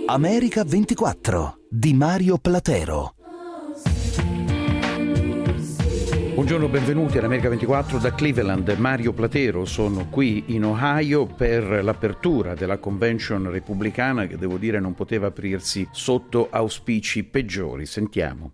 America 24 di Mario Platero. Buongiorno, benvenuti all'America 24 da Cleveland. Mario Platero, sono qui in Ohio per l'apertura della convention repubblicana che devo dire non poteva aprirsi sotto auspici peggiori. Sentiamo.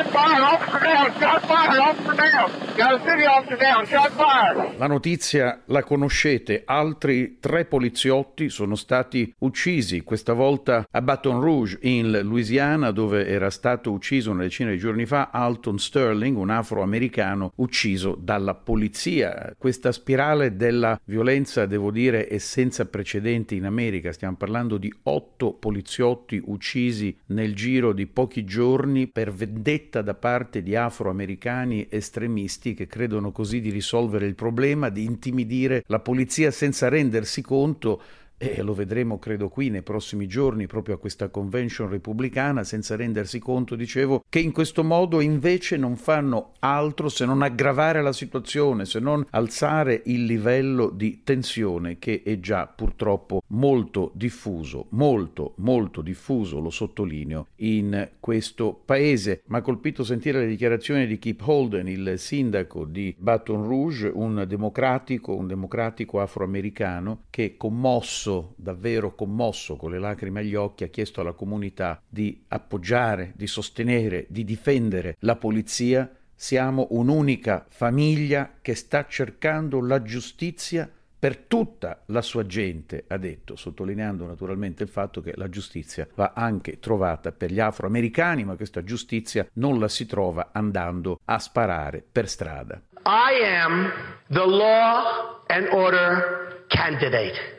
La notizia la conoscete, altri 3 poliziotti sono stati uccisi, questa volta a Baton Rouge in Louisiana, dove era stato ucciso una decina di giorni fa Alton Sterling, un afroamericano ucciso dalla polizia. Questa spirale della violenza, devo dire, è senza precedenti in America. Stiamo parlando di 8 poliziotti uccisi nel giro di pochi giorni per vendetta da parte di afroamericani estremisti che credono così di risolvere il problema, di intimidire la polizia senza rendersi conto, e lo vedremo credo qui nei prossimi giorni proprio a questa convention repubblicana, senza rendersi conto, dicevo, che in questo modo invece non fanno altro se non aggravare la situazione, se non alzare il livello di tensione che è già purtroppo molto diffuso, molto diffuso, lo sottolineo, in questo paese. Mi ha colpito sentire le dichiarazioni di Kip Holden, il sindaco di Baton Rouge, un democratico afroamericano che davvero commosso, con le lacrime agli occhi, ha chiesto alla comunità di appoggiare, di sostenere, di difendere la polizia. Siamo un'unica famiglia che sta cercando la giustizia per tutta la sua gente, ha detto, sottolineando naturalmente il fatto che la giustizia va anche trovata per gli afroamericani, ma questa giustizia non la si trova andando a sparare per strada. I am the law and order candidate.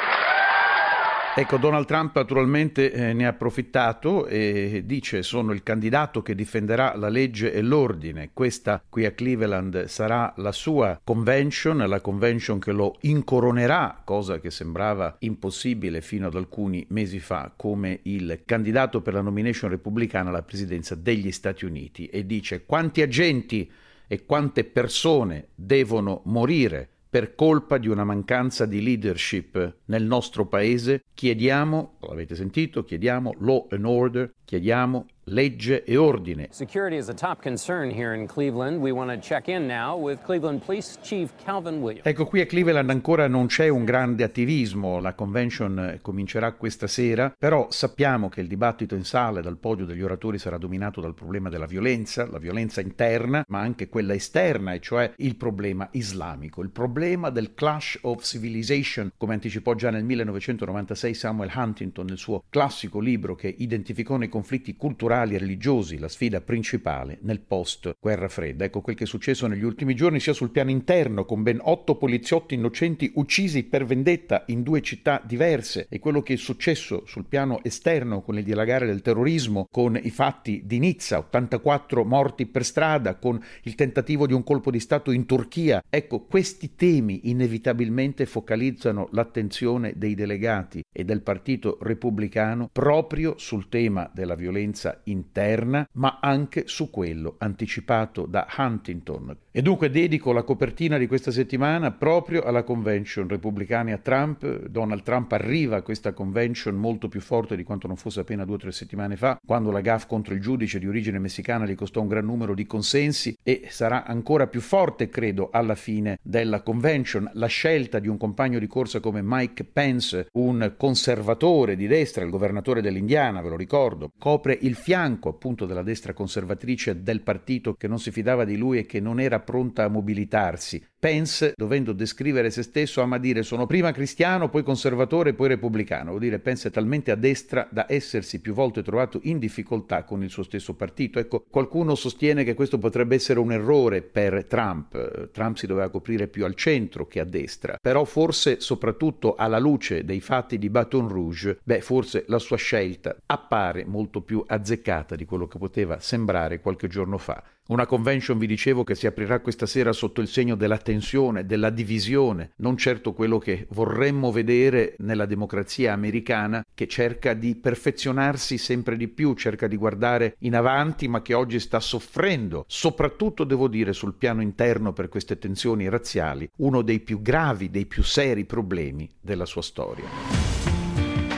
Ecco, Donald Trump naturalmente ne ha approfittato e dice: sono il candidato che difenderà la legge e l'ordine. Questa qui a Cleveland sarà la sua convention, la convention che lo incoronerà, cosa che sembrava impossibile fino ad alcuni mesi fa, come il candidato per la nomination repubblicana alla presidenza degli Stati Uniti, e dice: quanti agenti e quante persone devono morire per colpa di una mancanza di leadership nel nostro paese? Chiediamo, l'avete sentito, chiediamo law and order, chiediamo legge e ordine. Security is a top concern here in Cleveland. We want to check in now with Cleveland Police Chief Calvin Williams. Ecco, qui a Cleveland ancora non c'è un grande attivismo, la convention comincerà questa sera, però sappiamo che il dibattito in sala dal podio degli oratori sarà dominato dal problema della violenza, la violenza interna, ma anche quella esterna, e cioè il problema islamico, il problema del clash of civilization, come anticipò già nel 1996 Samuel Huntington nel suo classico libro che identificò nei conflitti culturali e religiosi la sfida principale nel post-guerra fredda. Ecco quel che è successo negli ultimi giorni sia sul piano interno, con ben 8 poliziotti innocenti uccisi per vendetta in 2 città diverse, e quello che è successo sul piano esterno con il dilagare del terrorismo, con i fatti di Nizza, 84 morti per strada, con il tentativo di un colpo di Stato in Turchia. Ecco, questi temi inevitabilmente focalizzano l'attenzione dei delegati e del Partito Repubblicano proprio sul tema della violenza interna, ma anche su quello anticipato da Huntington. E dunque dedico la copertina di questa settimana proprio alla convention repubblicana a Trump. Donald Trump arriva a questa convention molto più forte di quanto non fosse appena 2 o 3 settimane fa, quando la gaffe contro il giudice di origine messicana gli costò un gran numero di consensi, e sarà ancora più forte, credo, alla fine della convention. La scelta di un compagno di corsa come Mike Pence, un conservatore di destra, il governatore dell'Indiana, ve lo ricordo, copre il fianco appunto della destra conservatrice del partito che non si fidava di lui e che non era pronta a mobilitarsi. Pence, dovendo descrivere se stesso, ama dire: sono prima cristiano, poi conservatore, poi repubblicano. Vuol dire, Pence è talmente a destra da essersi più volte trovato in difficoltà con il suo stesso partito. Ecco, qualcuno sostiene che questo potrebbe essere un errore per Trump. Trump si doveva coprire più al centro che a destra, però forse, soprattutto alla luce dei fatti di Baton Rouge, forse la sua scelta appare molto più azzeccata di quello che poteva sembrare qualche giorno fa. Una convention, vi dicevo, che si aprirà questa sera sotto il segno della tensione, della divisione, non certo quello che vorremmo vedere nella democrazia americana, che cerca di perfezionarsi sempre di più, cerca di guardare in avanti, ma che oggi sta soffrendo, soprattutto devo dire sul piano interno, per queste tensioni razziali, uno dei più gravi, dei più seri problemi della sua storia.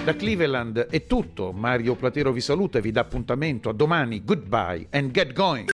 Da Cleveland è tutto, Mario Platero vi saluta e vi dà appuntamento a domani, goodbye and get going!